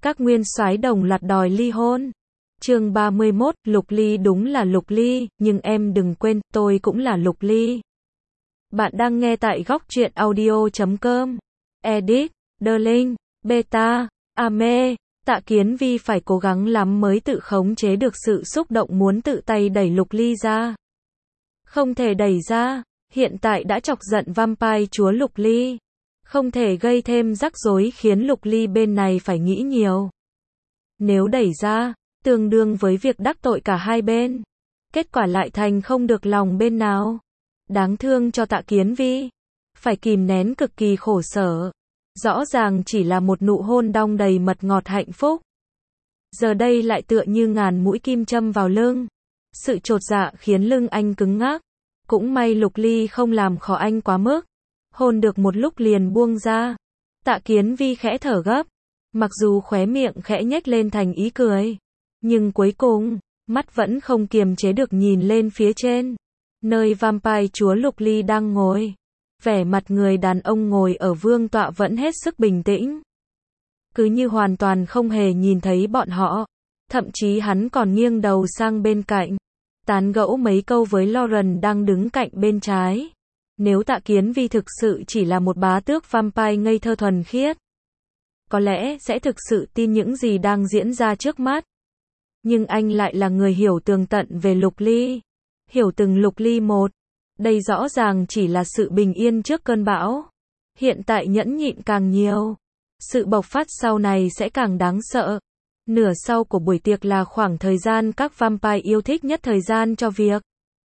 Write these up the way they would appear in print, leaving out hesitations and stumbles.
Các nguyên soái đồng loạt đòi ly hôn. Chương 31, Lục Ly đúng là Lục Ly, nhưng em đừng quên, tôi cũng là Lục Ly. Bạn đang nghe tại góc truyện audio.com. Edit, Darling, Beta, Ame. Tạ Kiến Vi phải cố gắng lắm mới tự khống chế được sự xúc động muốn tự tay đẩy Lục Ly ra. Không thể đẩy ra, hiện tại đã chọc giận vampire chúa Lục Ly. Không thể gây thêm rắc rối khiến Lục Ly bên này phải nghĩ nhiều. Nếu đẩy ra, tương đương với việc đắc tội cả hai bên. Kết quả lại thành không được lòng bên nào. Đáng thương cho Tạ Kiến Vi. Phải kìm nén cực kỳ khổ sở. Rõ ràng chỉ là một nụ hôn đong đầy mật ngọt hạnh phúc. Giờ đây lại tựa như ngàn mũi kim châm vào lưng. Sự chột dạ khiến lưng anh cứng ngắc. Cũng may Lục Ly không làm khó anh quá mức. Hôn được một lúc liền buông ra. Tạ Kiến Vi khẽ thở gấp. Mặc dù khóe miệng khẽ nhếch lên thành ý cười. Nhưng cuối cùng, mắt vẫn không kiềm chế được nhìn lên phía trên. Nơi vampire chúa Lục Ly đang ngồi. Vẻ mặt người đàn ông ngồi ở vương tọa vẫn hết sức bình tĩnh. Cứ như hoàn toàn không hề nhìn thấy bọn họ. Thậm chí hắn còn nghiêng đầu sang bên cạnh. Tán gẫu mấy câu với Lauren đang đứng cạnh bên trái. Nếu Tạ Kiến Vi thực sự chỉ là một bá tước vampire ngây thơ thuần khiết, có lẽ sẽ thực sự tin những gì đang diễn ra trước mắt. Nhưng anh lại là người hiểu tường tận về Lục Ly. Hiểu từng Lục Ly một. Đây rõ ràng chỉ là sự bình yên trước cơn bão. Hiện tại nhẫn nhịn càng nhiều. Sự bộc phát sau này sẽ càng đáng sợ. Nửa sau của buổi tiệc là khoảng thời gian các vampire yêu thích nhất thời gian cho việc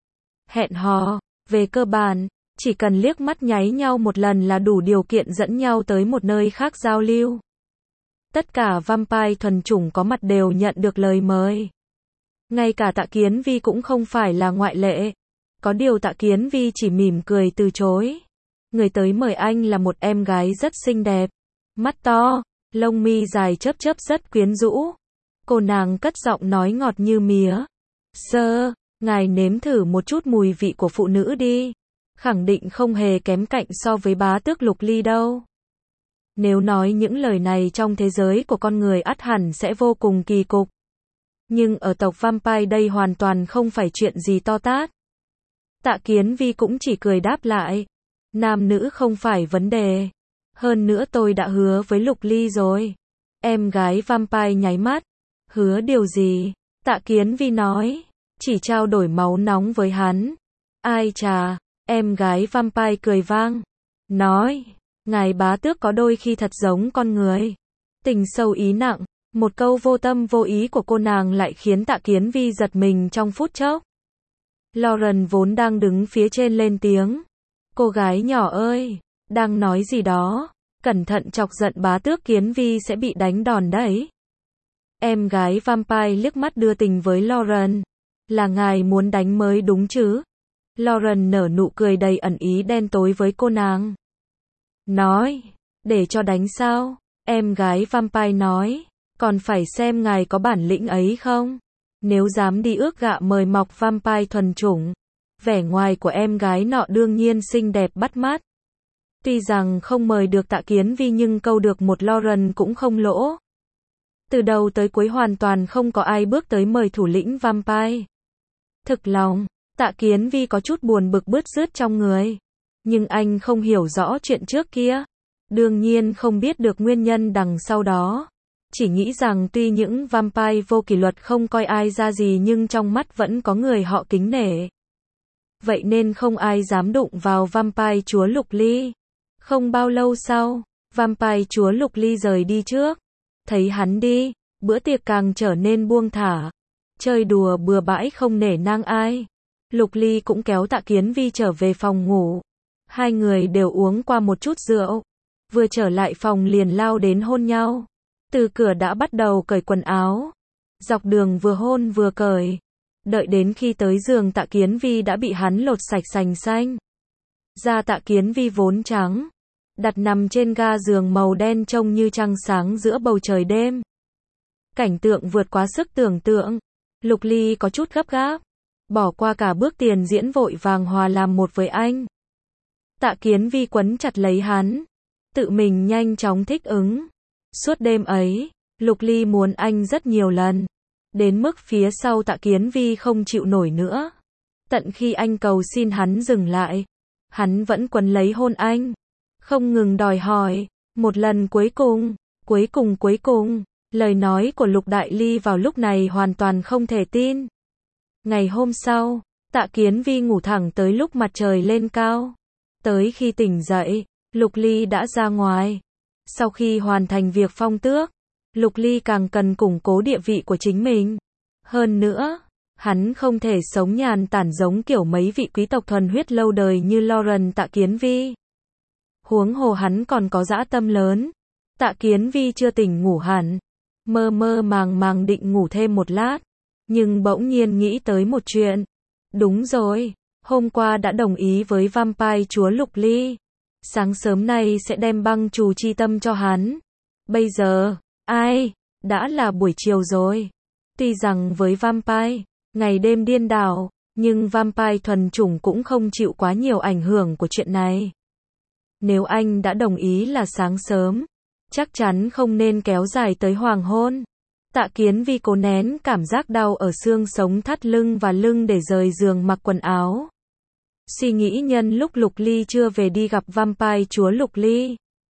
hẹn hò. Về cơ bản, chỉ cần liếc mắt nháy nhau một lần là đủ điều kiện dẫn nhau tới một nơi khác giao lưu. Tất cả vampire thuần chủng có mặt đều nhận được lời mời. Ngay cả Tạ Kiến Vi cũng không phải là ngoại lệ. Có điều Tạ Kiến Vi chỉ mỉm cười từ chối. Người tới mời anh là một em gái rất xinh đẹp. Mắt to, lông mi dài chớp chớp rất quyến rũ. Cô nàng cất giọng nói ngọt như mía. Sơ, ngài nếm thử một chút mùi vị của phụ nữ đi. Khẳng định không hề kém cạnh so với bá tước Lục Ly đâu. Nếu nói những lời này trong thế giới của con người ắt hẳn sẽ vô cùng kỳ cục. Nhưng ở tộc vampire đây hoàn toàn không phải chuyện gì to tát. Tạ Kiến Vi cũng chỉ cười đáp lại. Nam nữ không phải vấn đề. Hơn nữa tôi đã hứa với Lục Ly rồi. Em gái vampire nháy mắt. Hứa điều gì? Tạ Kiến Vi nói. Chỉ trao đổi máu nóng với hắn. Ai chà, em gái vampire cười vang. Nói. Ngài bá tước có đôi khi thật giống con người. Tình sâu ý nặng. Một câu vô tâm vô ý của cô nàng lại khiến Tạ Kiến Vi giật mình trong phút chốc. Lauren vốn đang đứng phía trên lên tiếng. Cô gái nhỏ ơi, đang nói gì đó, cẩn thận chọc giận bá tước Kiến Vi sẽ bị đánh đòn đấy. Em gái vampire liếc mắt đưa tình với Lauren. Là ngài muốn đánh mới đúng chứ? Lauren nở nụ cười đầy ẩn ý đen tối với cô nàng. Nói, để cho đánh sao? Em gái vampire nói, còn phải xem ngài có bản lĩnh ấy không? Nếu dám đi ước gạ mời mọc vampire thuần chủng. Vẻ ngoài của em gái nọ đương nhiên xinh đẹp bắt mắt. Tuy rằng không mời được Tạ Kiến Vi nhưng câu được một Lauren cũng không lỗ. Từ đầu tới cuối hoàn toàn không có ai bước tới mời thủ lĩnh vampire. Thực lòng, Tạ Kiến Vi có chút buồn bực bứt rứt trong người. Nhưng anh không hiểu rõ chuyện trước kia. Đương nhiên không biết được nguyên nhân đằng sau đó. Chỉ nghĩ rằng tuy những vampire vô kỷ luật không coi ai ra gì nhưng trong mắt vẫn có người họ kính nể. Vậy nên không ai dám đụng vào vampire chúa Lục Ly. Không bao lâu sau, vampire chúa Lục Ly rời đi trước. Thấy hắn đi, bữa tiệc càng trở nên buông thả. Chơi đùa bừa bãi không nể nang ai. Lục Ly cũng kéo Tạ Kiến Vi trở về phòng ngủ. Hai người đều uống qua một chút rượu. Vừa trở lại phòng liền lao đến hôn nhau. Từ cửa đã bắt đầu cởi quần áo. Dọc đường vừa hôn vừa cởi. Đợi đến khi tới giường Tạ Kiến Vi đã bị hắn lột sạch sành xanh. Da Tạ Kiến Vi vốn trắng. Đặt nằm trên ga giường màu đen trông như trăng sáng giữa bầu trời đêm. Cảnh tượng vượt quá sức tưởng tượng. Lục Ly có chút gấp gáp. Bỏ qua cả bước tiền diễn vội vàng hòa làm một với anh. Tạ Kiến Vi quấn chặt lấy hắn. Tự mình nhanh chóng thích ứng. Suốt đêm ấy, Lục Ly muốn anh rất nhiều lần. Đến mức phía sau Tạ Kiến Vi không chịu nổi nữa. Tận khi anh cầu xin hắn dừng lại, hắn vẫn quấn lấy hôn anh. Không ngừng đòi hỏi. Một lần cuối cùng. Lời nói của Lục Đại Ly vào lúc này hoàn toàn không thể tin. Ngày hôm sau, Tạ Kiến Vi ngủ thẳng tới lúc mặt trời lên cao. Tới khi tỉnh dậy, Lục Ly đã ra ngoài. Sau khi hoàn thành việc phong tước, Lục Ly càng cần củng cố địa vị của chính mình. Hơn nữa, hắn không thể sống nhàn tản giống kiểu mấy vị quý tộc thuần huyết lâu đời như Lauren Tạ Kiến Vi. Huống hồ hắn còn có dã tâm lớn. Tạ Kiến Vi chưa tỉnh ngủ hẳn, mơ mơ màng định ngủ thêm một lát, nhưng bỗng nhiên nghĩ tới một chuyện. Đúng rồi, hôm qua đã đồng ý với Vampire chúa Lục Ly. Sáng sớm nay sẽ đem băng trù chi tâm cho hắn. Bây giờ, đã là buổi chiều rồi. Tuy rằng với Vampire, ngày đêm điên đảo, nhưng Vampire thuần chủng cũng không chịu quá nhiều ảnh hưởng của chuyện này. Nếu anh đã đồng ý là sáng sớm, chắc chắn không nên kéo dài tới hoàng hôn. Tạ Kiến Vi cố nén cảm giác đau ở xương sống thắt lưng và lưng để rời giường mặc quần áo. Suy nghĩ nhân lúc Lục Ly chưa về đi gặp Vampire chúa Lục Ly.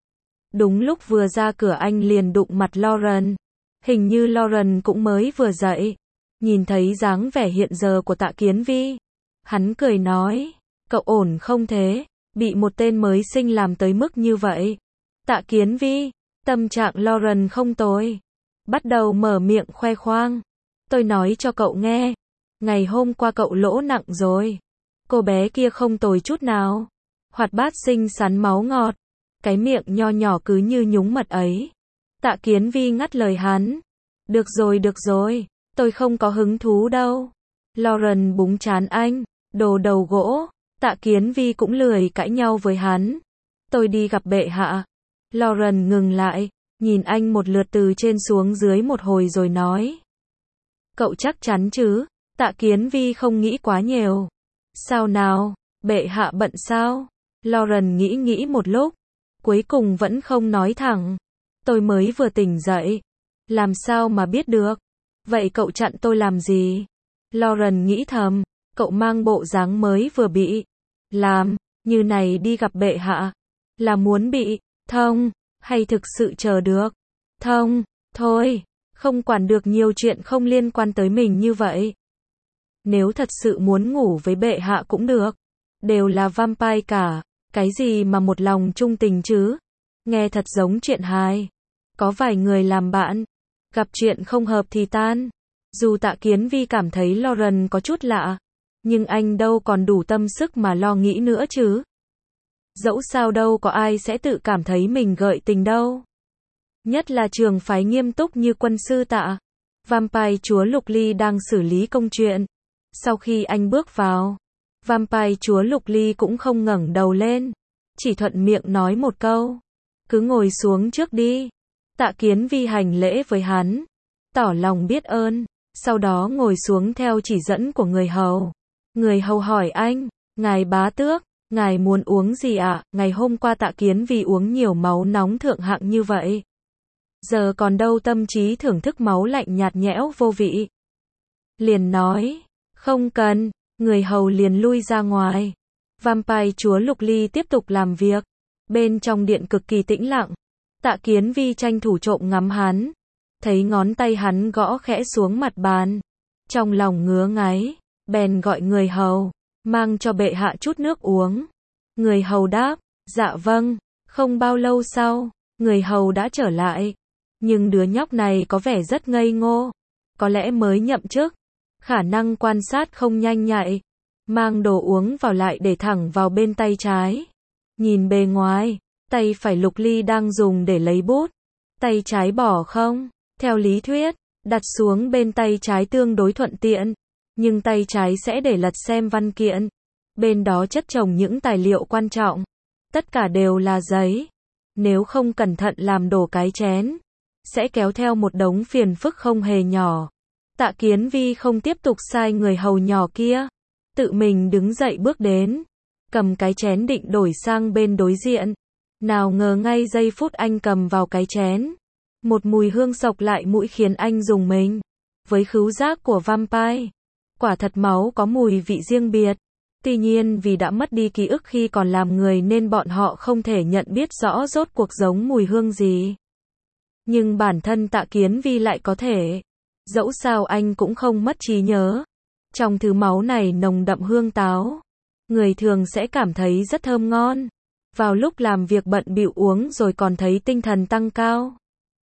Đúng lúc vừa ra cửa anh liền đụng mặt Lauren. Hình như Lauren cũng mới vừa dậy. Nhìn thấy dáng vẻ hiện giờ của Tạ Kiến Vi, hắn cười nói, cậu ổn không thế? Bị một tên mới sinh làm tới mức như vậy. Tạ Kiến Vi, tâm trạng Lauren không tồi. Bắt đầu mở miệng khoe khoang. Tôi nói cho cậu nghe, ngày hôm qua cậu lỗ nặng rồi. Cô bé kia không tồi chút nào. Hoạt bát xinh xắn máu ngọt. Cái miệng nho nhỏ cứ như nhúng mật ấy. Tạ Kiến Vi ngắt lời hắn. Được rồi, tôi không có hứng thú đâu. Lauren búng trán anh, đồ đầu gỗ. Tạ Kiến Vi cũng lười cãi nhau với hắn. Tôi đi gặp bệ hạ. Lauren ngừng lại, nhìn anh một lượt từ trên xuống dưới một hồi rồi nói. Cậu chắc chắn chứ? Tạ Kiến Vi không nghĩ quá nhiều. Sao nào, bệ hạ bận sao? Lauren nghĩ một lúc, cuối cùng vẫn không nói thẳng. Tôi mới vừa tỉnh dậy. Làm sao mà biết được? Vậy cậu chặn tôi làm gì? Lauren nghĩ thầm, cậu mang bộ dáng mới vừa bị làm như này đi gặp bệ hạ, là muốn bị thông, hay thực sự chờ được thông? Thôi, không quản được nhiều chuyện không liên quan tới mình như vậy. Nếu thật sự muốn ngủ với bệ hạ cũng được, đều là vampire cả, cái gì mà một lòng trung tình chứ? Nghe thật giống chuyện hài. Có vài người làm bạn, gặp chuyện không hợp thì tan. Dù Tạ Kiến Vi cảm thấy Lauren có chút lạ, nhưng anh đâu còn đủ tâm sức mà lo nghĩ nữa chứ. Dẫu sao đâu có ai sẽ tự cảm thấy mình gợi tình đâu. Nhất là trường phái nghiêm túc như quân sư Tạ. Vampire chúa Lục Ly đang xử lý công chuyện. Sau khi anh bước vào, Vampire chúa Lục Ly cũng không ngẩng đầu lên, chỉ thuận miệng nói một câu. Cứ ngồi xuống trước đi. Tạ Kiến Vi hành lễ với hắn, tỏ lòng biết ơn, sau đó ngồi xuống theo chỉ dẫn của người hầu. Người hầu hỏi anh, ngài bá tước, ngài muốn uống gì ạ? Ngày hôm qua Tạ Kiến Vi uống nhiều máu nóng thượng hạng như vậy. Giờ còn đâu tâm trí thưởng thức máu lạnh nhạt nhẽo vô vị. Liền nói, không cần, người hầu liền lui ra ngoài. Vampire chúa Lục Ly tiếp tục làm việc. Bên trong điện cực kỳ tĩnh lặng. Tạ Kiến Vi tranh thủ trộm ngắm hắn. Thấy ngón tay hắn gõ khẽ xuống mặt bàn. Trong lòng ngứa ngáy, bèn gọi người hầu, mang cho bệ hạ chút nước uống. Người hầu đáp, dạ vâng. Không bao lâu sau, người hầu đã trở lại. Nhưng đứa nhóc này có vẻ rất ngây ngô. Có lẽ mới nhậm chức. Khả năng quan sát không nhanh nhạy. Mang đồ uống vào lại để thẳng vào bên tay trái. Nhìn bề ngoài, tay phải Lục Ly đang dùng để lấy bút. Tay trái bỏ không? Theo lý thuyết, đặt xuống bên tay trái tương đối thuận tiện. Nhưng tay trái sẽ để lật xem văn kiện. Bên đó chất chồng những tài liệu quan trọng. Tất cả đều là giấy. Nếu không cẩn thận làm đổ cái chén, sẽ kéo theo một đống phiền phức không hề nhỏ. Tạ Kiến Vi không tiếp tục sai người hầu nhỏ kia. Tự mình đứng dậy bước đến. Cầm cái chén định đổi sang bên đối diện. Nào ngờ ngay giây phút anh cầm vào cái chén, Một mùi hương sộc lại mũi khiến anh rùng mình. Với khứu giác của vampire, quả thật máu có mùi vị riêng biệt. Tuy nhiên vì đã mất đi ký ức khi còn làm người nên bọn họ không thể nhận biết rõ rốt cuộc giống mùi hương gì. Nhưng bản thân Tạ Kiến Vi lại có thể. Dẫu sao anh cũng không mất trí nhớ. Trong thứ máu này nồng đậm hương táo. Người thường sẽ cảm thấy rất thơm ngon. Vào lúc làm việc bận bịu uống rồi còn thấy tinh thần tăng cao.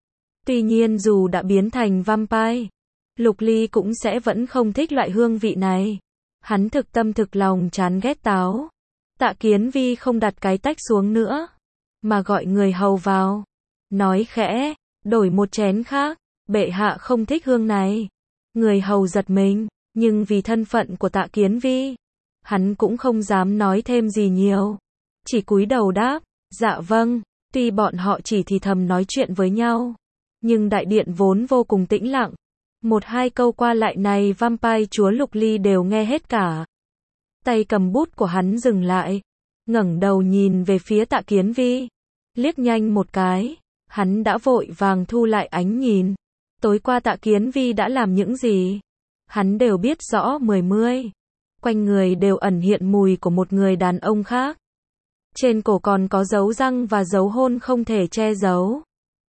Tuy nhiên dù đã biến thành vampire, Lục Ly cũng sẽ vẫn không thích loại hương vị này. Hắn thực tâm thực lòng chán ghét táo. Tạ Kiến Vi không đặt cái tách xuống nữa, mà gọi người hầu vào. Nói khẽ, đổi một chén khác, bệ hạ không thích hương này. Người hầu giật mình, nhưng vì thân phận của Tạ Kiến Vi, hắn cũng không dám nói thêm gì nhiều. Chỉ cúi đầu đáp, dạ vâng. Tuy bọn họ chỉ thì thầm nói chuyện với nhau, nhưng đại điện vốn vô cùng tĩnh lặng. Một hai câu qua lại này vampire chúa Lục Ly đều nghe hết cả. Tay cầm bút của hắn dừng lại, ngẩng đầu nhìn về phía Tạ Kiến Vi. Liếc nhanh một cái, hắn đã vội vàng thu lại ánh nhìn. Tối qua Tạ Kiến Vi đã làm những gì? Hắn đều biết rõ mười mươi. Quanh người đều ẩn hiện mùi của một người đàn ông khác. Trên cổ còn có dấu răng và dấu hôn không thể che giấu.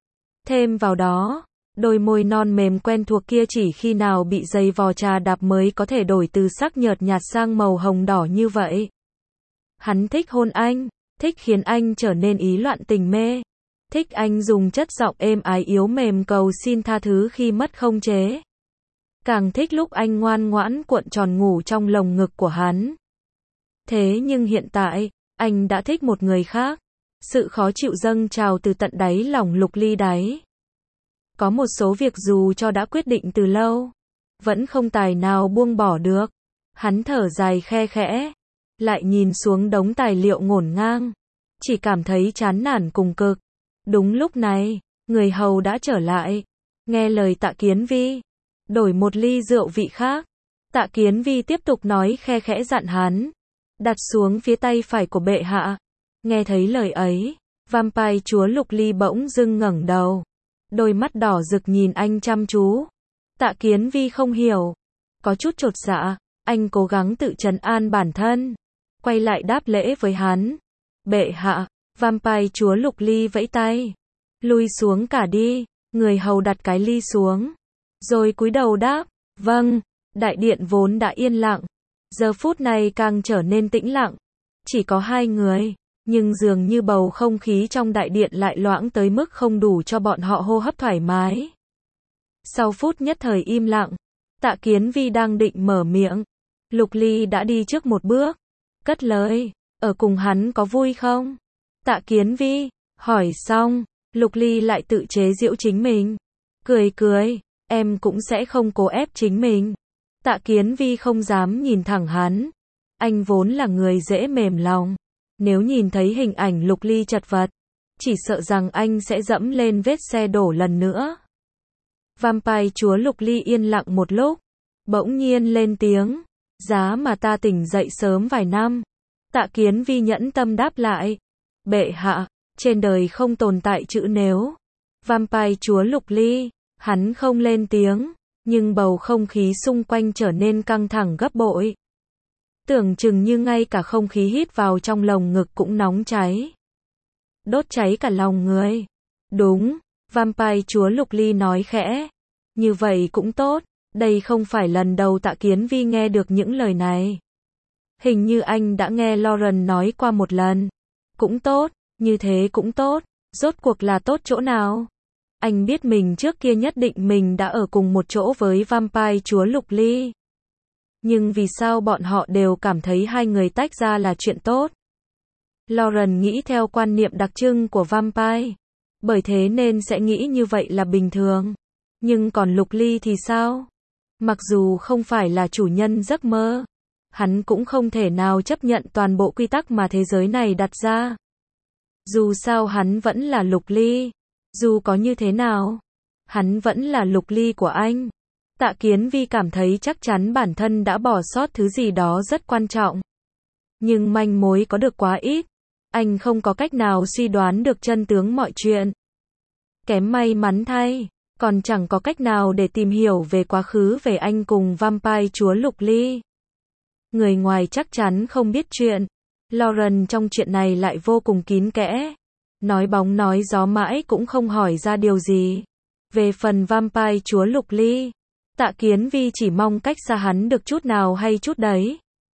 Thêm vào đó, đôi môi non mềm quen thuộc kia chỉ khi nào bị giày vò trà đạp mới có thể đổi từ sắc nhợt nhạt sang màu hồng đỏ như vậy. Hắn thích hôn anh, thích khiến anh trở nên ý loạn tình mê. Thích anh dùng chất giọng êm ái yếu mềm cầu xin tha thứ khi mất khống chế. Càng thích lúc anh ngoan ngoãn cuộn tròn ngủ trong lồng ngực của hắn. Thế nhưng hiện tại, anh đã thích một người khác. Sự khó chịu dâng trào từ tận đáy lòng Lục Ly đáy. Có một số việc dù cho đã quyết định từ lâu, vẫn không tài nào buông bỏ được. Hắn thở dài khe khẽ, lại nhìn xuống đống tài liệu ngổn ngang, chỉ cảm thấy chán nản cùng cực. Đúng lúc này, người hầu đã trở lại, nghe lời Tạ Kiến Vi, đổi một ly rượu vị khác. Tạ Kiến Vi tiếp tục nói khe khẽ dặn hắn, đặt xuống phía tay phải của bệ hạ. Nghe thấy lời ấy, vampire chúa Lục Ly bỗng dưng ngẩng đầu, đôi mắt đỏ rực nhìn anh chăm chú. Tạ Kiến Vi không hiểu, có chút chột dạ, anh cố gắng tự trấn an bản thân, quay lại đáp lễ với hắn. Bệ hạ, vampire chúa Lục Ly vẫy tay, lui xuống cả đi. Người hầu đặt cái ly xuống, rồi cúi đầu đáp, vâng. Đại điện vốn đã yên lặng, giờ phút này càng trở nên tĩnh lặng. Chỉ có hai người, nhưng dường như bầu không khí trong đại điện lại loãng tới mức không đủ cho bọn họ hô hấp thoải mái. Sau phút nhất thời im lặng, Tạ Kiến Vi đang định mở miệng, Lục Ly đã đi trước một bước, cất lời, ở cùng hắn có vui không? Tạ Kiến Vi hỏi xong, Lục Ly lại tự chế giễu chính mình, cười cười, em cũng sẽ không cố ép chính mình. Tạ Kiến Vi không dám nhìn thẳng hắn, anh vốn là người dễ mềm lòng. Nếu nhìn thấy hình ảnh Lục Ly chật vật, chỉ sợ rằng anh sẽ dẫm lên vết xe đổ lần nữa. Vampire chúa Lục Ly yên lặng một lúc, bỗng nhiên lên tiếng, giá mà ta tỉnh dậy sớm vài năm. Tạ Kiến Vi nhẫn tâm đáp lại, bệ hạ, trên đời không tồn tại chữ nếu. Vampire chúa Lục Ly, hắn không lên tiếng, nhưng bầu không khí xung quanh trở nên căng thẳng gấp bội. Tưởng chừng như ngay cả không khí hít vào trong lồng ngực cũng nóng cháy. Đốt cháy cả lòng người. Đúng, vampire chúa Lục Ly nói khẽ. Như vậy cũng tốt, đây không phải lần đầu Tạ Kiến Vi nghe được những lời này. Hình như anh đã nghe Lauren nói qua một lần. Cũng tốt, như thế cũng tốt, rốt cuộc là tốt chỗ nào? Anh biết mình trước kia nhất định mình đã ở cùng một chỗ với vampire chúa Lục Ly. Nhưng vì sao bọn họ đều cảm thấy hai người tách ra là chuyện tốt? Lauren nghĩ theo quan niệm đặc trưng của vampire, bởi thế nên sẽ nghĩ như vậy là bình thường. Nhưng còn Lục Ly thì sao? Mặc dù không phải là chủ nhân giấc mơ, hắn cũng không thể nào chấp nhận toàn bộ quy tắc mà thế giới này đặt ra. Dù sao hắn vẫn là Lục Ly, dù có như thế nào, hắn vẫn là Lục Ly của anh. Tạ Kiến Vi cảm thấy chắc chắn bản thân đã bỏ sót thứ gì đó rất quan trọng. Nhưng manh mối có được quá ít, anh không có cách nào suy đoán được chân tướng mọi chuyện. Kém may mắn thay, còn chẳng có cách nào để tìm hiểu về quá khứ về anh cùng vampire chúa Lục Ly. Người ngoài chắc chắn không biết chuyện. Lauren trong chuyện này lại vô cùng kín kẽ. Nói bóng nói gió mãi cũng không hỏi ra điều gì. Về phần vampire chúa Lục Ly, Tạ Kiến Vi chỉ mong cách xa hắn được chút nào hay chút đấy.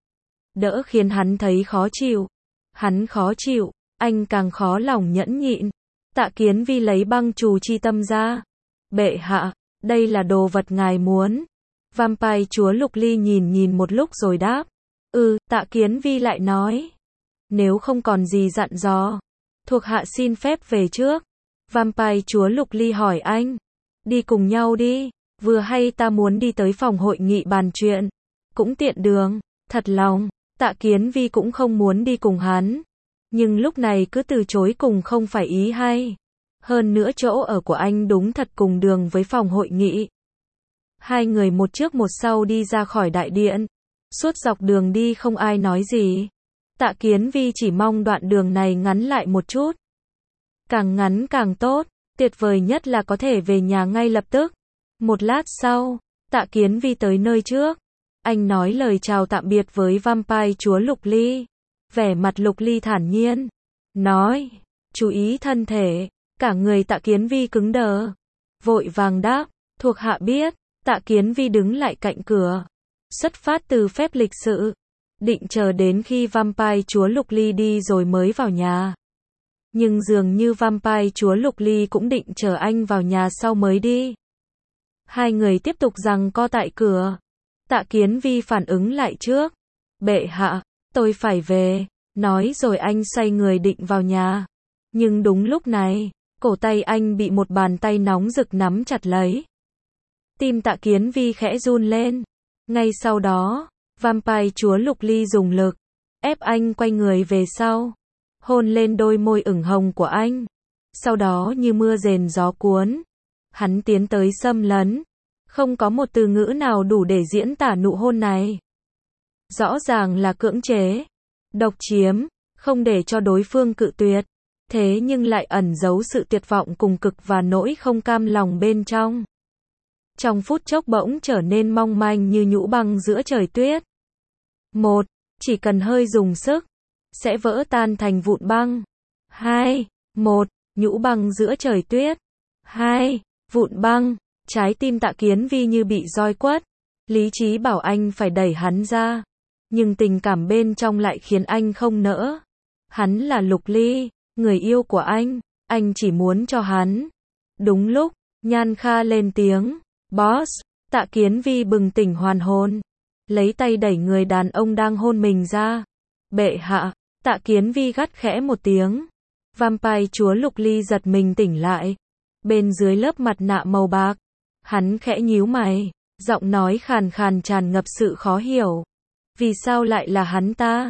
Đỡ khiến hắn thấy khó chịu. Hắn khó chịu, anh càng khó lòng nhẫn nhịn. Tạ Kiến Vi lấy băng trù chi tâm ra. Bệ hạ, đây là đồ vật ngài muốn. Vampire chúa Lục Ly nhìn một lúc rồi đáp. Tạ Kiến Vi lại nói. Nếu không còn gì dặn dò, thuộc hạ xin phép về trước. Vampire chúa Lục Ly hỏi anh. Đi cùng nhau đi, vừa hay ta muốn đi tới phòng hội nghị bàn chuyện. Cũng tiện đường, thật lòng, Tạ Kiến Vi cũng không muốn đi cùng hắn. Nhưng lúc này cứ từ chối cùng không phải ý hay. Hơn nữa chỗ ở của anh đúng thật cùng đường với phòng hội nghị. Hai người một trước một sau đi ra khỏi đại điện. Suốt dọc đường đi không ai nói gì. Tạ Kiến Vi chỉ mong đoạn đường này ngắn lại một chút. Càng ngắn càng tốt, tuyệt vời nhất là có thể về nhà ngay lập tức. Một lát sau, Tạ Kiến Vi tới nơi trước. Anh nói lời chào tạm biệt với vampire chúa Lục Ly. Vẻ mặt Lục Ly thản nhiên. Nói, chú ý thân thể. Cả người Tạ Kiến Vi cứng đờ. Vội vàng đáp, thuộc hạ biết. Tạ Kiến Vi đứng lại cạnh cửa. Xuất phát từ phép lịch sự. Định chờ đến khi vampire chúa Lục Ly đi rồi mới vào nhà. Nhưng dường như vampire chúa Lục Ly cũng định chờ anh vào nhà sau mới đi. Hai người tiếp tục giằng co tại cửa. Tạ Kiến Vi phản ứng lại trước. Bệ hạ, tôi phải về. Nói rồi anh xoay người định vào nhà. Nhưng đúng lúc này, cổ tay anh bị một bàn tay nóng rực nắm chặt lấy. Tim Tạ Kiến Vi khẽ run lên. Ngay sau đó, vampire chúa Lục Ly dùng lực, ép anh quay người về sau. Hôn lên đôi môi ửng hồng của anh. Sau đó như mưa rền gió cuốn. Hắn tiến tới xâm lấn. Không có một từ ngữ nào đủ để diễn tả nụ hôn này. Rõ ràng là cưỡng chế, độc chiếm, không để cho đối phương cự tuyệt. Thế nhưng lại ẩn giấu sự tuyệt vọng cùng cực và nỗi không cam lòng bên trong. Trong phút chốc bỗng trở nên mong manh như nhũ băng giữa trời tuyết. Chỉ cần hơi dùng sức, sẽ vỡ tan thành vụn băng. Nhũ băng giữa trời tuyết. Vụn băng. Trái tim Tạ Kiến Vi như bị roi quất. Lý trí bảo anh phải đẩy hắn ra. Nhưng tình cảm bên trong lại khiến anh không nỡ. Hắn là Lục Ly, người yêu của anh chỉ muốn cho hắn. Đúng lúc, Nhan Kha lên tiếng. Boss. Tạ Kiến Vi bừng tỉnh hoàn hồn. Lấy tay đẩy người đàn ông đang hôn mình ra. Bệ hạ. Tạ Kiến Vi gắt khẽ một tiếng. Vampire chúa Lục Ly giật mình tỉnh lại. Bên dưới lớp mặt nạ màu bạc, hắn khẽ nhíu mày, giọng nói khàn khàn tràn ngập sự khó hiểu. Vì sao lại là hắn ta?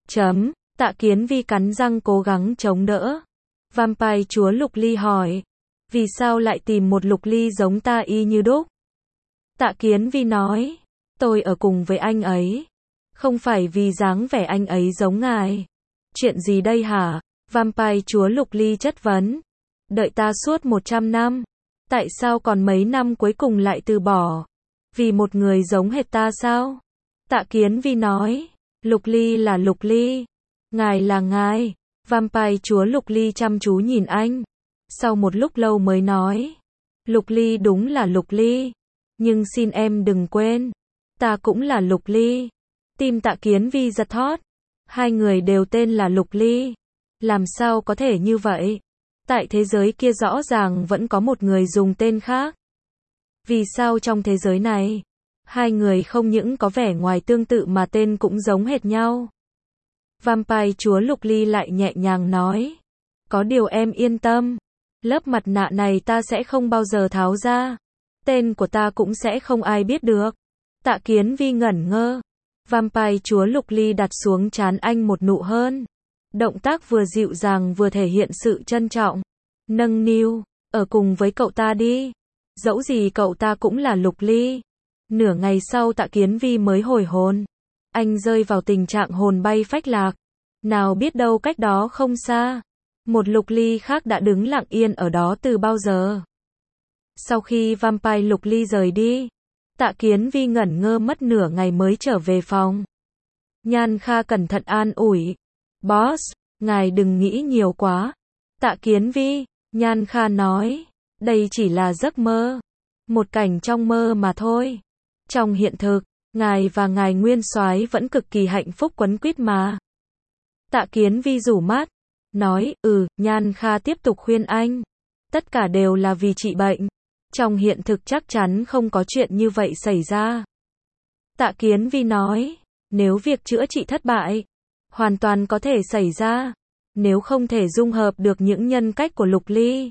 Tạ Kiến Vi cắn răng cố gắng chống đỡ. Vampire chúa Lục Ly hỏi. Vì sao lại tìm một Lục Ly giống ta y như đúc? Tạ Kiến Vi nói. Tôi ở cùng với anh ấy. Không phải vì dáng vẻ anh ấy giống ngài. Chuyện gì đây hả? Vampire chúa Lục Ly chất vấn. Đợi ta suốt 100 năm. Tại sao còn mấy năm cuối cùng lại từ bỏ? Vì một người giống hệt ta sao? Tạ Kiến Vi nói. Lục Ly là Lục Ly. Ngài là ngài. Vampire chúa Lục Ly chăm chú nhìn anh. Sau một lúc lâu mới nói. Lục Ly đúng là Lục Ly. Nhưng xin em đừng quên. Ta cũng là Lục Ly. Tim Tạ Kiến Vi giật thót. Hai người đều tên là Lục Ly. Làm sao có thể như vậy? Tại thế giới kia rõ ràng vẫn có một người dùng tên khác. Vì sao trong thế giới này, hai người không những có vẻ ngoài tương tự mà tên cũng giống hệt nhau? Vampire chúa Lục Ly lại nhẹ nhàng nói. Có điều em yên tâm. Lớp mặt nạ này ta sẽ không bao giờ tháo ra. Tên của ta cũng sẽ không ai biết được. Tạ Kiến Vi ngẩn ngơ. Vampire chúa Lục Ly đặt xuống trán anh một nụ hôn. Động tác vừa dịu dàng vừa thể hiện sự trân trọng. Nâng niu, ở cùng với cậu ta đi. Dẫu gì cậu ta cũng là Lục Ly. Nửa ngày sau Tạ Kiến Vi mới hồi hồn. Anh rơi vào tình trạng hồn bay phách lạc. Nào biết đâu cách đó không xa, Một Lục Ly khác đã đứng lặng yên ở đó từ bao giờ. Sau khi Vampire Lục Ly rời đi, Tạ Kiến Vi ngẩn ngơ mất nửa ngày mới trở về phòng. Nhan Kha cẩn thận an ủi. Boss, ngài đừng nghĩ nhiều quá. Tạ Kiến Vi, Nhan Kha nói, đây chỉ là giấc mơ. Một cảnh trong mơ mà thôi. Trong hiện thực, ngài và ngài Nguyên Soái vẫn cực kỳ hạnh phúc quấn quýt mà. Tạ Kiến Vi rủ mắt, nói, Nhan Kha tiếp tục khuyên anh. Tất cả đều là vì trị bệnh. Trong hiện thực chắc chắn không có chuyện như vậy xảy ra. Tạ Kiến Vi nói, nếu việc chữa trị thất bại, hoàn toàn có thể xảy ra. Nếu không thể dung hợp được những nhân cách của Lục Ly,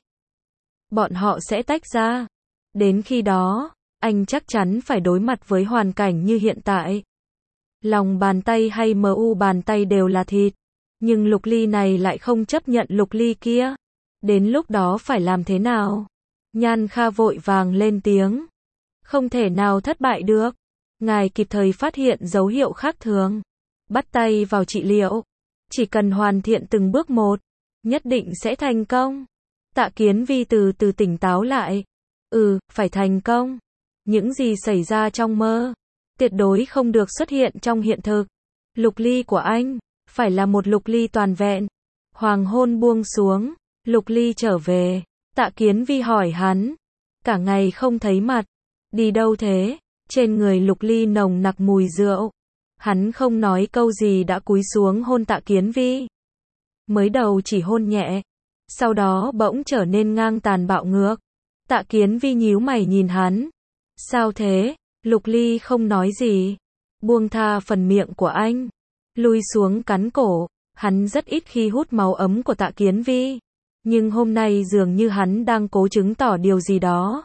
bọn họ sẽ tách ra. Đến khi đó, anh chắc chắn phải đối mặt với hoàn cảnh như hiện tại. Lòng bàn tay hay mu bàn tay đều là thịt. Nhưng Lục Ly này lại không chấp nhận Lục Ly kia. Đến lúc đó phải làm thế nào? Nhan Kha vội vàng lên tiếng. Không thể nào thất bại được. Ngài kịp thời phát hiện dấu hiệu khác thường. Bắt tay vào trị liệu. Chỉ cần hoàn thiện từng bước một, nhất định sẽ thành công. Tạ Kiến Vi từ từ tỉnh táo lại. Phải thành công. Những gì xảy ra trong mơ, tuyệt đối không được xuất hiện trong hiện thực. Lục Ly của anh, phải là một Lục Ly toàn vẹn. Hoàng hôn buông xuống, Lục Ly trở về. Tạ Kiến Vi hỏi hắn. Cả ngày không thấy mặt. Đi đâu thế? Trên người Lục Ly nồng nặc mùi rượu. Hắn không nói câu gì đã cúi xuống hôn Tạ Kiến Vi. Mới đầu chỉ hôn nhẹ, sau đó bỗng trở nên ngang tàn bạo ngược. Tạ Kiến Vi nhíu mày nhìn hắn. Sao thế? Lục Ly không nói gì. Buông tha phần miệng của anh. Lui xuống cắn cổ. Hắn rất ít khi hút máu ấm của Tạ Kiến Vi. Nhưng hôm nay dường như hắn đang cố chứng tỏ điều gì đó.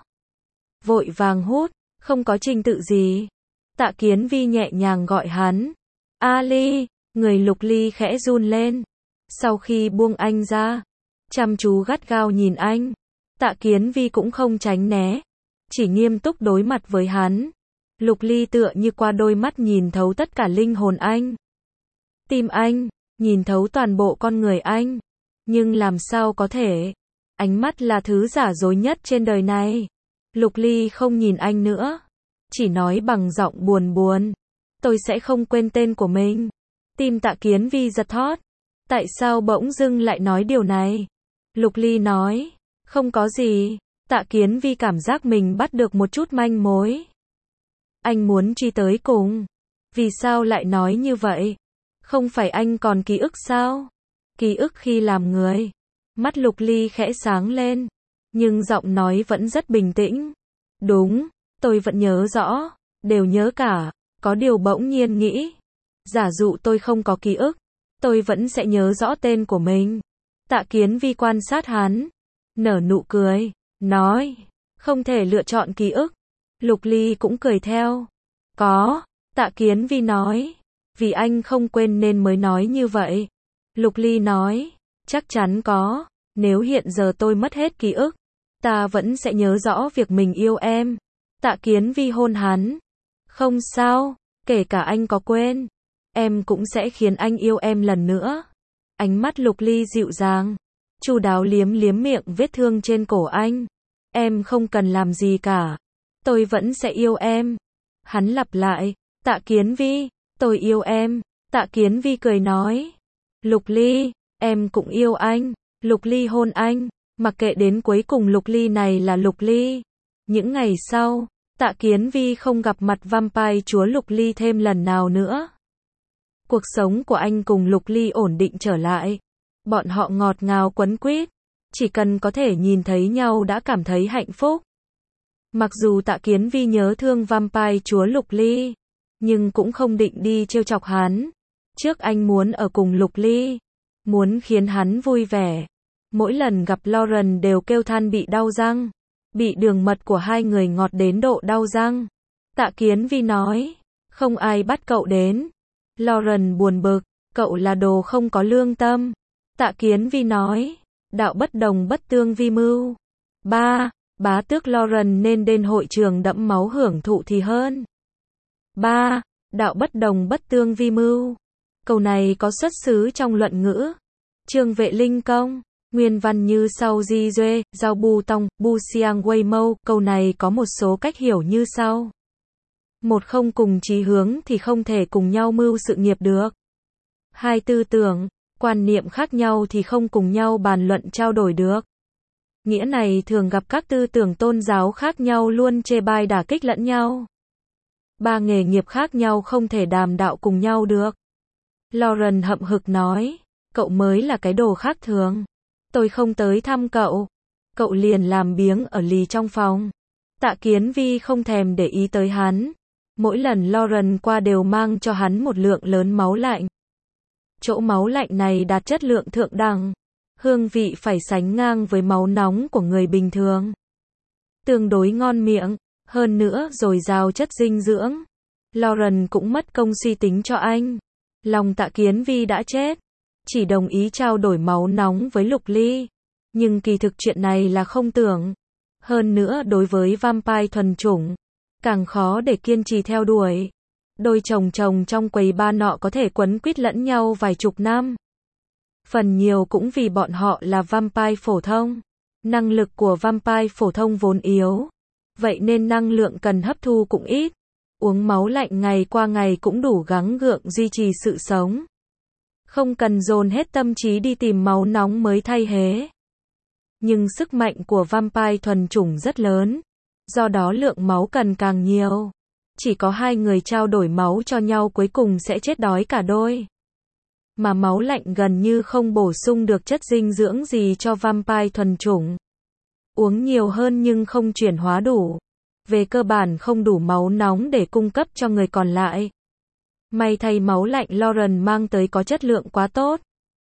Vội vàng hút, không có trình tự gì. Tạ Kiến Vi nhẹ nhàng gọi hắn. Ali, người Lục Ly khẽ run lên. Sau khi buông anh ra, chăm chú gắt gao nhìn anh. Tạ Kiến Vi cũng không tránh né, chỉ nghiêm túc đối mặt với hắn. Lục Ly tựa như qua đôi mắt nhìn thấu tất cả linh hồn anh. Tim anh, nhìn thấu toàn bộ con người anh. Nhưng làm sao có thể? Ánh mắt là thứ giả dối nhất trên đời này. Lục Ly không nhìn anh nữa, chỉ nói bằng giọng buồn buồn. Tôi sẽ không quên tên của mình. Tim Tạ Kiến Vi giật thót. Tại sao bỗng dưng lại nói điều này? Lục Ly nói, không có gì. Tạ Kiến Vi cảm giác mình bắt được một chút manh mối. Anh muốn truy tới cùng. Vì sao lại nói như vậy? Không phải anh còn ký ức sao? Ký ức khi làm người. Mắt Lục Ly khẽ sáng lên, nhưng giọng nói vẫn rất bình tĩnh. Đúng, tôi vẫn nhớ rõ, đều nhớ cả. Có điều bỗng nhiên nghĩ, giả dụ tôi không có ký ức, tôi vẫn sẽ nhớ rõ tên của mình. Tạ Kiến Vi quan sát hắn, nở nụ cười, nói, không thể lựa chọn ký ức. Lục Ly cũng cười theo. Có, Tạ Kiến Vi nói, vì anh không quên nên mới nói như vậy. Lục Ly nói, chắc chắn có, nếu hiện giờ tôi mất hết ký ức, ta vẫn sẽ nhớ rõ việc mình yêu em. Tạ Kiến Vi hôn hắn. Không sao, kể cả anh có quên, em cũng sẽ khiến anh yêu em lần nữa. Ánh mắt Lục Ly dịu dàng, chu đáo liếm liếm miệng vết thương trên cổ anh. Em không cần làm gì cả, tôi vẫn sẽ yêu em. Hắn lặp lại, Tạ Kiến Vi, tôi yêu em. Tạ Kiến Vi cười nói, Lục Ly, em cũng yêu anh. Lục Ly hôn anh, mặc kệ đến cuối cùng Lục Ly này là Lục Ly. Những ngày sau, Tạ Kiến Vi không gặp mặt Vampire chúa Lục Ly thêm lần nào nữa. Cuộc sống của anh cùng Lục Ly ổn định trở lại. Bọn họ ngọt ngào quấn quýt, chỉ cần có thể nhìn thấy nhau đã cảm thấy hạnh phúc. Mặc dù Tạ Kiến Vi nhớ thương Vampire chúa Lục Ly, nhưng cũng không định đi trêu chọc hắn. Trước anh muốn ở cùng Lục Ly, muốn khiến hắn vui vẻ. Mỗi lần gặp Lauren đều kêu than bị đau răng, bị đường mật của hai người ngọt đến độ đau răng. Tạ Kiến Vi nói, không ai bắt cậu đến. Lauren buồn bực, cậu là đồ không có lương tâm. Tạ Kiến Vi nói, đạo bất đồng bất tương vi mưu. Bá tước Lauren nên đến hội trường đẫm máu hưởng thụ thì hơn. Đạo bất đồng bất tương vi mưu. Câu này có xuất xứ trong luận ngữ. Trương Vệ Linh Công. Nguyên văn như sau: Di Duê, Giao Bu Tong, Bu Siang Wei Mâu. Câu này có một số cách hiểu như sau. Một, không cùng chí hướng thì không thể cùng nhau mưu sự nghiệp được. Hai, tư tưởng, quan niệm khác nhau thì không cùng nhau bàn luận trao đổi được. Nghĩa này thường gặp các tư tưởng tôn giáo khác nhau luôn chê bai đả kích lẫn nhau. Ba, nghề nghiệp khác nhau không thể đàm đạo cùng nhau được. Lauren hậm hực nói, cậu mới là cái đồ khác thường. Tôi không tới thăm cậu. Cậu liền làm biếng ở lì trong phòng. Tạ Kiến Vi không thèm để ý tới hắn. Mỗi lần Lauren qua đều mang cho hắn một lượng lớn máu lạnh. Chỗ máu lạnh này đạt chất lượng thượng đẳng. Hương vị phải sánh ngang với máu nóng của người bình thường. Tương đối ngon miệng, hơn nữa dồi dào chất dinh dưỡng. Lauren cũng mất công suy tính cho anh. Lòng Tạ Kiến Vi đã chết. Chỉ đồng ý trao đổi máu nóng với Lục Ly. Nhưng kỳ thực chuyện này là không tưởng. Hơn nữa đối với vampire thuần chủng, càng khó để kiên trì theo đuổi. Đôi chồng chồng trong quầy bar nọ có thể quấn quýt lẫn nhau vài chục năm. Phần nhiều cũng vì bọn họ là vampire phổ thông. Năng lực của vampire phổ thông vốn yếu. Vậy nên năng lượng cần hấp thu cũng ít. Uống máu lạnh ngày qua ngày cũng đủ gắng gượng duy trì sự sống. Không cần dồn hết tâm trí đi tìm máu nóng mới thay thế. Nhưng sức mạnh của vampire thuần chủng rất lớn. Do đó lượng máu cần càng nhiều. Chỉ có hai người trao đổi máu cho nhau cuối cùng sẽ chết đói cả đôi. Mà máu lạnh gần như không bổ sung được chất dinh dưỡng gì cho vampire thuần chủng. Uống nhiều hơn nhưng không chuyển hóa đủ. Về cơ bản không đủ máu nóng để cung cấp cho người còn lại. May thay máu lạnh Lauren mang tới có chất lượng quá tốt.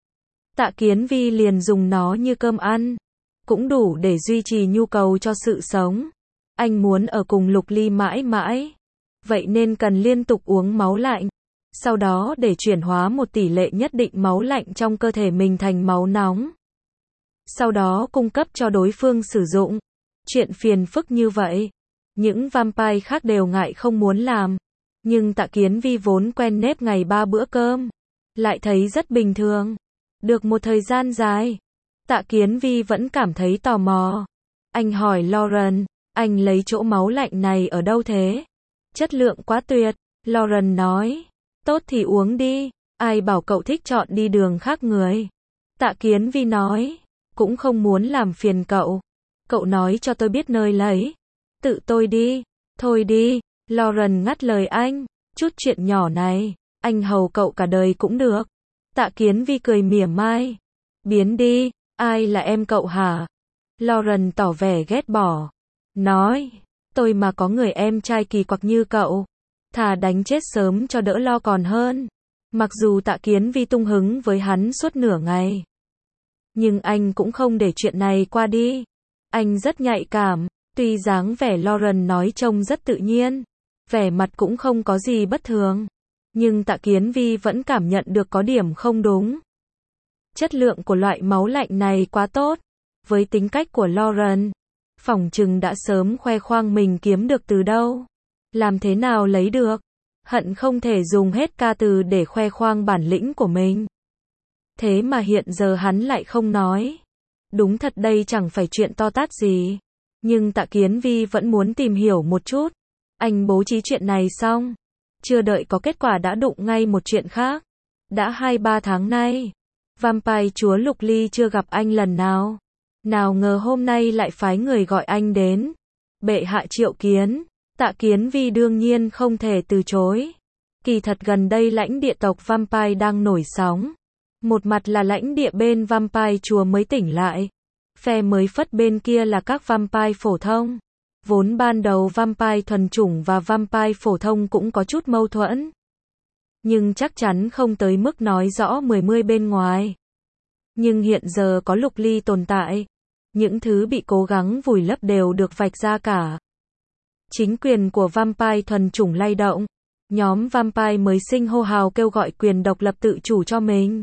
Tạ Kiến Vi liền dùng nó như cơm ăn. Cũng đủ để duy trì nhu cầu cho sự sống. Anh muốn ở cùng Lục Ly mãi mãi. Vậy nên cần liên tục uống máu lạnh. Sau đó để chuyển hóa một tỷ lệ nhất định máu lạnh trong cơ thể mình thành máu nóng. Sau đó cung cấp cho đối phương sử dụng. Chuyện phiền phức như vậy. Những vampire khác đều ngại không muốn làm. Nhưng Tạ Kiến Vi vốn quen nếp ngày 3 bữa cơm. Lại thấy rất bình thường. Được một thời gian dài. Tạ Kiến Vi vẫn cảm thấy tò mò. Anh hỏi Lauren, anh lấy chỗ máu lạnh này ở đâu thế? Chất lượng quá tuyệt. Lauren nói, tốt thì uống đi. Ai bảo cậu thích chọn đi đường khác người. Tạ Kiến Vi nói, cũng không muốn làm phiền cậu. Cậu nói cho tôi biết nơi lấy. Tự tôi đi. Thôi đi. Lauren ngắt lời anh. Chút chuyện nhỏ này, anh hầu cậu cả đời cũng được. Tạ Kiến Vi cười mỉa mai. Biến đi. Ai là em cậu hả? Lauren tỏ vẻ ghét bỏ. Nói, tôi mà có người em trai kỳ quặc như cậu. Thà đánh chết sớm cho đỡ lo còn hơn. Mặc dù Tạ Kiến Vi tung hứng với hắn suốt nửa ngày. Nhưng anh cũng không để chuyện này qua đi. Anh rất nhạy cảm. Tuy dáng vẻ Lauren nói trông rất tự nhiên. Vẻ mặt cũng không có gì bất thường. Nhưng Tạ Kiến Vi vẫn cảm nhận được có điểm không đúng. Chất lượng của loại máu lạnh này quá tốt. Với tính cách của Lauren, phỏng chừng đã sớm khoe khoang mình kiếm được từ đâu. Làm thế nào lấy được. Hận không thể dùng hết ca từ để khoe khoang bản lĩnh của mình. Thế mà hiện giờ hắn lại không nói. Đúng thật đây chẳng phải chuyện to tát gì. Nhưng Tạ Kiến Vi vẫn muốn tìm hiểu một chút. Anh bố trí chuyện này xong. Chưa đợi có kết quả đã đụng ngay một chuyện khác. Đã 2-3 tháng nay. Vampire chúa Lục Ly chưa gặp anh lần nào. Nào ngờ hôm nay lại phái người gọi anh đến. Bệ hạ triệu kiến. Tạ Kiến Vi đương nhiên không thể từ chối. Kỳ thật gần đây lãnh địa tộc Vampire đang nổi sóng. Một mặt là lãnh địa bên Vampire chúa mới tỉnh lại. Phe mới phất bên kia là các Vampire phổ thông. Vốn ban đầu Vampire thuần chủng và Vampire phổ thông cũng có chút mâu thuẫn. Nhưng chắc chắn không tới mức nói rõ 10 bên ngoài. Nhưng hiện giờ có Lục Ly tồn tại. Những thứ bị cố gắng vùi lấp đều được vạch ra cả. Chính quyền của Vampire thuần chủng lay động. Nhóm Vampire mới sinh hô hào kêu gọi quyền độc lập tự chủ cho mình.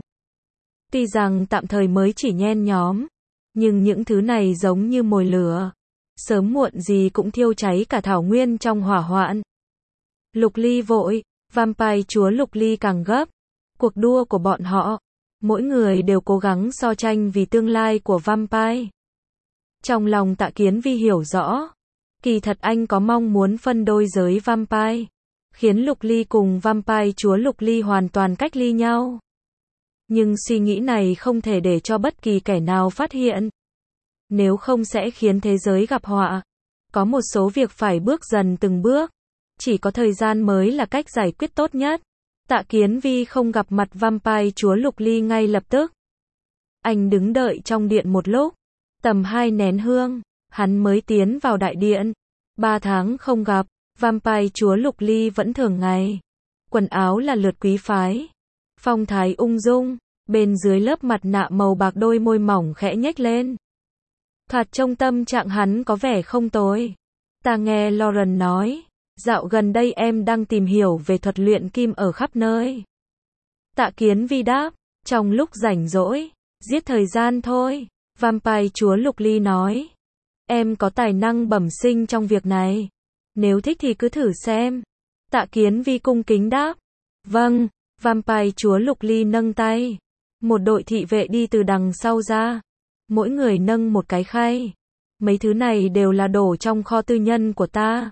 Tuy rằng tạm thời mới chỉ nhen nhóm. Nhưng những thứ này giống như mồi lửa. Sớm muộn gì cũng thiêu cháy cả thảo nguyên trong hỏa hoạn. Lục Ly vội. Vampire chúa Lục Ly càng gấp. Cuộc đua của bọn họ. Mỗi người đều cố gắng so tranh vì tương lai của vampire. Trong lòng Tạ Kiến Vi hiểu rõ, kỳ thật anh có mong muốn phân đôi giới vampire, khiến Lục Ly cùng vampire chúa Lục Ly hoàn toàn cách ly nhau. Nhưng suy nghĩ này không thể để cho bất kỳ kẻ nào phát hiện. Nếu không sẽ khiến thế giới gặp họa. Có một số việc phải bước dần từng bước. Chỉ có thời gian mới là cách giải quyết tốt nhất. Tạ Kiến Vi không gặp mặt vampire chúa Lục Ly ngay lập tức. Anh đứng đợi trong điện một lúc. Tầm 2 nén hương, hắn mới tiến vào đại điện. 3 tháng không gặp, vampire chúa Lục Ly vẫn thường ngày. Quần áo là lượt quý phái. Phong thái ung dung, bên dưới lớp mặt nạ màu bạc đôi môi mỏng khẽ nhếch lên. Thoạt trông tâm trạng hắn có vẻ không tồi. Ta nghe Lauren nói, dạo gần đây em đang tìm hiểu về thuật luyện kim ở khắp nơi. Tạ Kiến Vi đáp, trong lúc rảnh rỗi, giết thời gian thôi. Vampire chúa Lục Ly nói, em có tài năng bẩm sinh trong việc này. Nếu thích thì cứ thử xem. Tạ Kiến Vi cung kính đáp, vâng. Vampire chúa Lục Ly nâng tay. Một đội thị vệ đi từ đằng sau ra. Mỗi người nâng một cái khay. Mấy thứ này đều là đồ trong kho tư nhân của ta.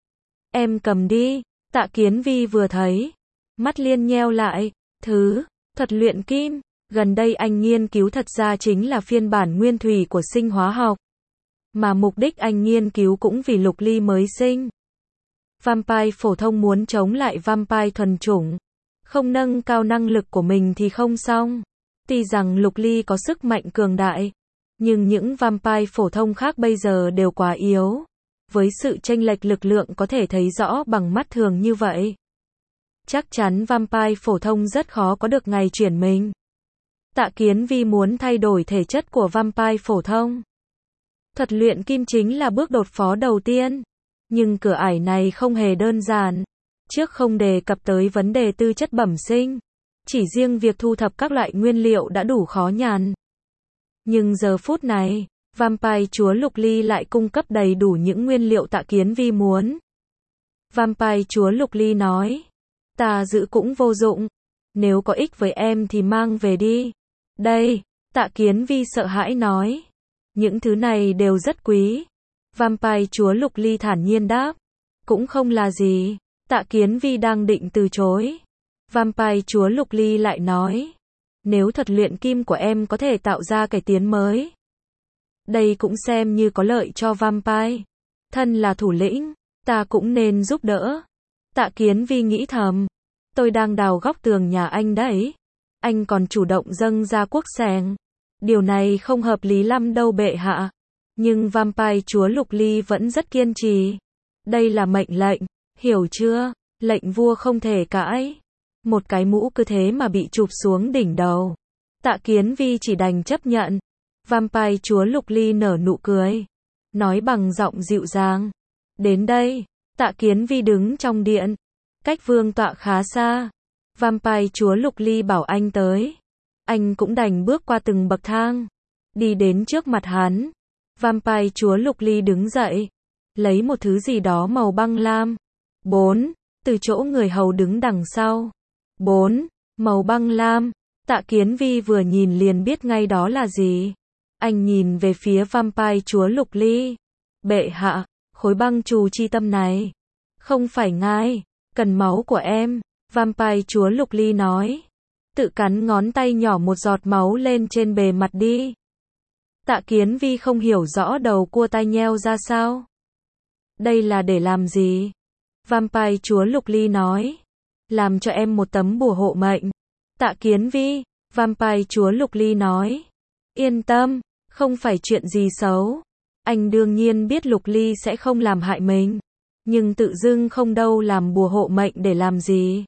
Em cầm đi. Tạ Kiến Vi vừa thấy, mắt liên nheo lại. Thuật luyện kim. Gần đây anh nghiên cứu thật ra chính là phiên bản nguyên thủy của sinh hóa học. Mà mục đích anh nghiên cứu cũng vì Lục Ly mới sinh. Vampire phổ thông muốn chống lại vampire thuần chủng. Không nâng cao năng lực của mình thì không xong. Tuy rằng Lục Ly có sức mạnh cường đại, nhưng những vampire phổ thông khác bây giờ đều quá yếu. Với sự chênh lệch lực lượng có thể thấy rõ bằng mắt thường như vậy, chắc chắn vampire phổ thông rất khó có được ngày chuyển mình. Tạ Kiến Vi muốn thay đổi thể chất của vampire phổ thông. Thuật luyện kim chính là bước đột phá đầu tiên. Nhưng cửa ải này không hề đơn giản. Trước không đề cập tới vấn đề tư chất bẩm sinh. Chỉ riêng việc thu thập các loại nguyên liệu đã đủ khó nhằn. Nhưng giờ phút này, vampire chúa Lục Ly lại cung cấp đầy đủ những nguyên liệu Tạ Kiến Vi muốn. Vampire chúa Lục Ly nói, ta giữ cũng vô dụng. Nếu có ích với em thì mang về đi. Đây, Tạ Kiến Vi sợ hãi nói. Những thứ này đều rất quý. Vampire chúa Lục Ly thản nhiên đáp. Cũng không là gì. Tạ Kiến Vi đang định từ chối. Vampire chúa Lục Ly lại nói. Nếu thuật luyện kim của em có thể tạo ra cải tiến mới, đây cũng xem như có lợi cho vampire. Thân là thủ lĩnh, ta cũng nên giúp đỡ. Tạ Kiến Vi nghĩ thầm. Tôi đang đào góc tường nhà anh đấy. Anh còn chủ động dâng ra cuốc sẻng. Điều này không hợp lý lắm đâu bệ hạ. Nhưng vampire chúa Lục Ly vẫn rất kiên trì. Đây là mệnh lệnh, hiểu chưa? Lệnh vua không thể cãi. Một cái mũ cứ thế mà bị chụp xuống đỉnh đầu. Tạ Kiến Vi chỉ đành chấp nhận. Vampire chúa Lục Ly nở nụ cười, nói bằng giọng dịu dàng. Đến đây. Tạ Kiến Vi đứng trong điện, cách vương tọa khá xa. Vampire chúa Lục Ly bảo anh tới. Anh cũng đành bước qua từng bậc thang, đi đến trước mặt hắn. Vampire chúa Lục Ly đứng dậy, lấy một thứ gì đó màu băng lam. 4. Từ chỗ người hầu đứng đằng sau. 4. Màu băng lam. Tạ Kiến Vi vừa nhìn liền biết ngay đó là gì. Anh nhìn về phía vampire chúa Lục Ly. Bệ hạ, khối băng trù chi tâm này. Không phải ngài, cần máu của em. Vampire chúa Lục Ly nói. Tự cắn ngón tay nhỏ một giọt máu lên trên bề mặt đi. Tạ Kiến Vi không hiểu rõ đầu cua tai nheo ra sao. Đây là để làm gì? Vampire chúa Lục Ly nói. Làm cho em một tấm bùa hộ mệnh. Tạ Kiến Vi, vampire chúa Lục Ly nói. Yên tâm, không phải chuyện gì xấu. Anh đương nhiên biết Lục Ly sẽ không làm hại mình. Nhưng tự dưng không đâu làm bùa hộ mệnh để làm gì.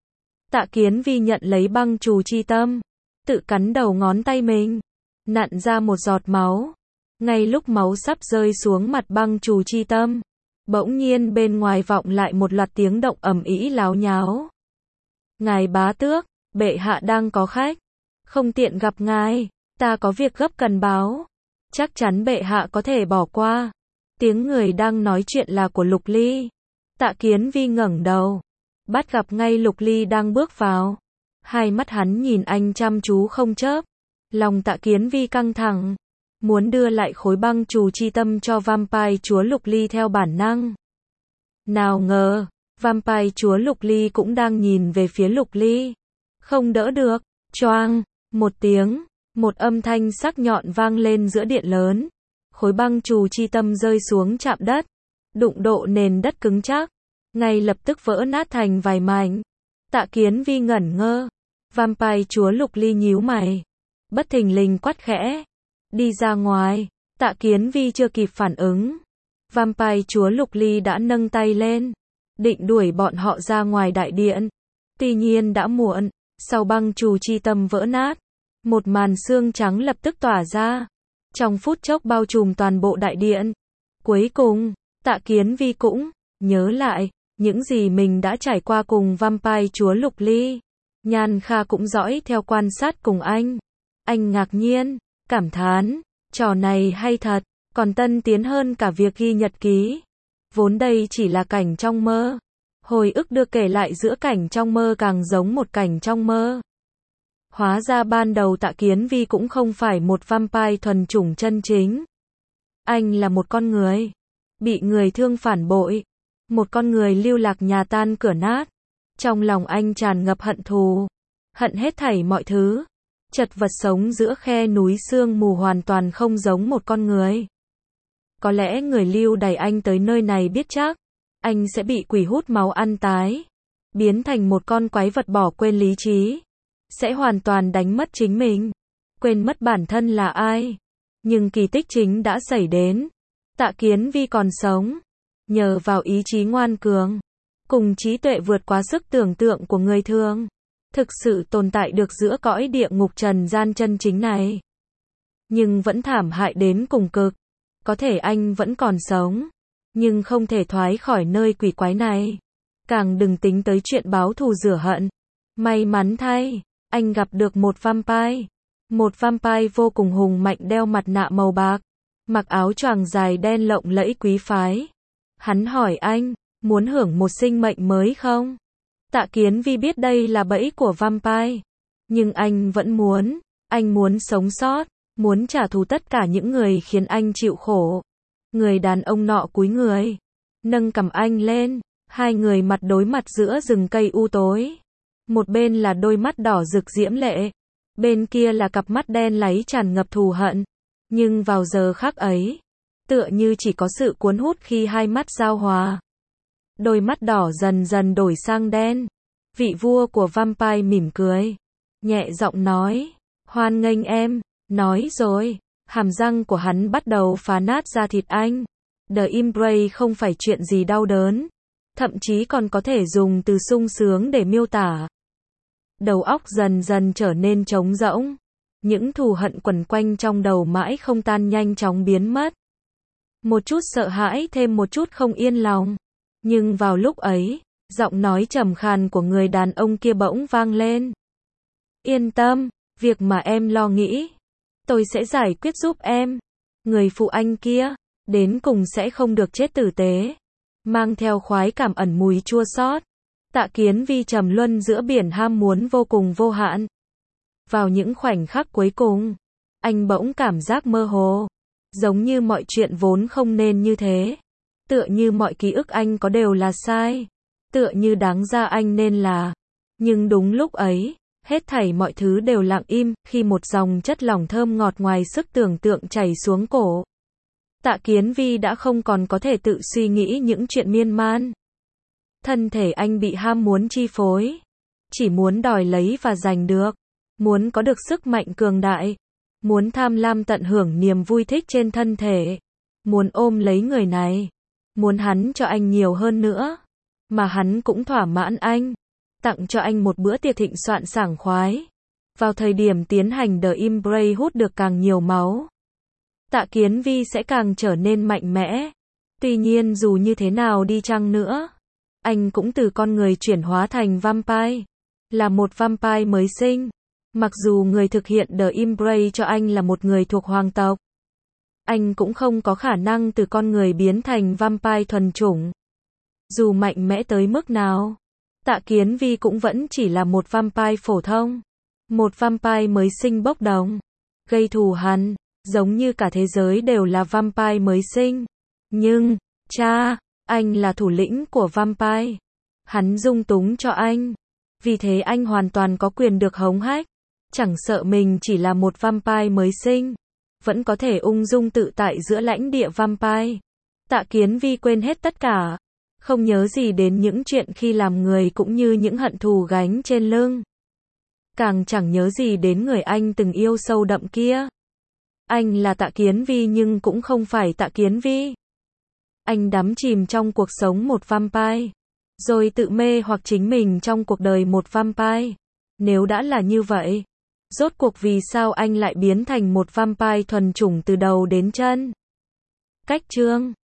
Tạ Kiến Vi nhận lấy băng trù chi tâm, tự cắn đầu ngón tay mình, nặn ra một giọt máu. Ngay lúc máu sắp rơi xuống mặt băng trù chi tâm, bỗng nhiên bên ngoài vọng lại một loạt tiếng động ầm ĩ láo nháo. Ngài bá tước, bệ hạ đang có khách, không tiện gặp ngài, ta có việc gấp cần báo. Chắc chắn bệ hạ có thể bỏ qua. Tiếng người đang nói chuyện là của Lục Ly. Tạ Kiến Vi ngẩng đầu, bắt gặp ngay Lục Ly đang bước vào. Hai mắt hắn nhìn anh chăm chú không chớp. Lòng Tạ Kiến Vi căng thẳng, muốn đưa lại khối băng trù chi tâm cho vampire chúa Lục Ly theo bản năng. Nào ngờ, vampire chúa Lục Ly cũng đang nhìn về phía Lục Ly. Không đỡ được, choang, một tiếng, một âm thanh sắc nhọn vang lên giữa điện lớn. Khối băng trù chi tâm rơi xuống chạm đất, đụng độ nền đất cứng chắc, ngay lập tức vỡ nát thành vài mảnh. Tạ Kiến Vi ngẩn ngơ, vampire chúa Lục Ly nhíu mày, bất thình lình quát khẽ, đi ra ngoài. Tạ Kiến Vi chưa kịp phản ứng, vampire chúa Lục Ly đã nâng tay lên, định đuổi bọn họ ra ngoài đại điện. Tuy nhiên đã muộn, sau băng trù chi tâm vỡ nát, một màn xương trắng lập tức tỏa ra, trong phút chốc bao trùm toàn bộ đại điện. Cuối cùng, Tạ Kiến Vi cũng nhớ lại những gì mình đã trải qua cùng vampire chúa Lục Ly. Nhan Kha cũng dõi theo quan sát cùng anh. Anh ngạc nhiên, cảm thán, trò này hay thật, còn tân tiến hơn cả việc ghi nhật ký. Vốn đây chỉ là cảnh trong mơ. Hồi ức được kể lại giữa cảnh trong mơ càng giống một cảnh trong mơ. Hóa ra ban đầu Tạ Kiến Vi cũng không phải một vampire thuần chủng chân chính. Anh là một con người bị người thương phản bội, một con người lưu lạc nhà tan cửa nát. Trong lòng anh tràn ngập hận thù, hận hết thảy mọi thứ. Chật vật sống giữa khe núi sương mù hoàn toàn không giống một con người. Có lẽ người lưu đày anh tới nơi này biết chắc anh sẽ bị quỷ hút máu ăn tái, biến thành một con quái vật bỏ quên lý trí, sẽ hoàn toàn đánh mất chính mình, quên mất bản thân là ai. Nhưng kỳ tích chính đã xảy đến. Tạ Kiến Vi còn sống, nhờ vào ý chí ngoan cường, cùng trí tuệ vượt quá sức tưởng tượng của người thường, thực sự tồn tại được giữa cõi địa ngục trần gian chân chính này. Nhưng vẫn thảm hại đến cùng cực. Có thể anh vẫn còn sống, nhưng không thể thoái khỏi nơi quỷ quái này. Càng đừng tính tới chuyện báo thù rửa hận. May mắn thay, anh gặp được một vampire. Một vampire vô cùng hùng mạnh đeo mặt nạ màu bạc, mặc áo choàng dài đen lộng lẫy quý phái. Hắn hỏi anh, muốn hưởng một sinh mệnh mới không? Tạ Kiến Vi biết đây là bẫy của vampire. Nhưng anh vẫn muốn. Anh muốn sống sót, muốn trả thù tất cả những người khiến anh chịu khổ. Người đàn ông nọ cúi người, nâng cằm anh lên. Hai người mặt đối mặt giữa rừng cây u tối. Một bên là đôi mắt đỏ rực diễm lệ, bên kia là cặp mắt đen láy tràn ngập thù hận. Nhưng vào giờ khắc ấy, tựa như chỉ có sự cuốn hút khi hai mắt giao hòa. Đôi mắt đỏ dần dần đổi sang đen. Vị vua của vampire mỉm cười, nhẹ giọng nói, hoan nghênh em. Nói rồi, hàm răng của hắn bắt đầu phá nát da thịt anh. The Embrace không phải chuyện gì đau đớn, thậm chí còn có thể dùng từ sung sướng để miêu tả. Đầu óc dần dần trở nên trống rỗng. Những thù hận quẩn quanh trong đầu mãi không tan nhanh chóng biến mất. Một chút sợ hãi thêm một chút không yên lòng. Nhưng vào lúc ấy, giọng nói trầm khàn của người đàn ông kia bỗng vang lên. Yên tâm, việc mà em lo nghĩ, tôi sẽ giải quyết giúp em. Người phụ anh kia, đến cùng sẽ không được chết tử tế. Mang theo khoái cảm ẩn mùi chua xót. Tạ Kiến Vi trầm luân giữa biển ham muốn vô cùng vô hạn. Vào những khoảnh khắc cuối cùng, anh bỗng cảm giác mơ hồ. Giống như mọi chuyện vốn không nên như thế. Tựa như mọi ký ức anh có đều là sai. Tựa như đáng ra anh nên là. Nhưng đúng lúc ấy, hết thảy mọi thứ đều lặng im, khi một dòng chất lỏng thơm ngọt ngoài sức tưởng tượng chảy xuống cổ. Tạ Kiến Vi đã không còn có thể tự suy nghĩ những chuyện miên man. Thân thể anh bị ham muốn chi phối. Chỉ muốn đòi lấy và giành được. Muốn có được sức mạnh cường đại. Muốn tham lam tận hưởng niềm vui thích trên thân thể. Muốn ôm lấy người này. Muốn hắn cho anh nhiều hơn nữa. Mà hắn cũng thỏa mãn anh. Tặng cho anh một bữa tiệc thịnh soạn sảng khoái. Vào thời điểm tiến hành The Embrace hút được càng nhiều máu, Tạ Kiến Vi sẽ càng trở nên mạnh mẽ. Tuy nhiên dù như thế nào đi chăng nữa, anh cũng từ con người chuyển hóa thành vampire. Là một vampire mới sinh. Mặc dù người thực hiện The Embrace cho anh là một người thuộc hoàng tộc, anh cũng không có khả năng từ con người biến thành vampire thuần chủng. Dù mạnh mẽ tới mức nào, Tạ Kiến Vi cũng vẫn chỉ là một vampire phổ thông. Một vampire mới sinh bốc đồng. Gây thù hằn, giống như cả thế giới đều là vampire mới sinh. Nhưng, cha, anh là thủ lĩnh của vampire. Hắn dung túng cho anh. Vì thế anh hoàn toàn có quyền được hống hách. Chẳng sợ mình chỉ là một vampire mới sinh. Vẫn có thể ung dung tự tại giữa lãnh địa vampire. Tạ Kiến Vi quên hết tất cả. Không nhớ gì đến những chuyện khi làm người cũng như những hận thù gánh trên lưng. Càng chẳng nhớ gì đến người anh từng yêu sâu đậm kia. Anh là Tạ Kiến Vi nhưng cũng không phải Tạ Kiến Vi. Anh đắm chìm trong cuộc sống một vampire. Rồi tự mê hoặc chính mình trong cuộc đời một vampire. Nếu đã là như vậy, rốt cuộc vì sao anh lại biến thành một vampire thuần chủng từ đầu đến chân? Cách chương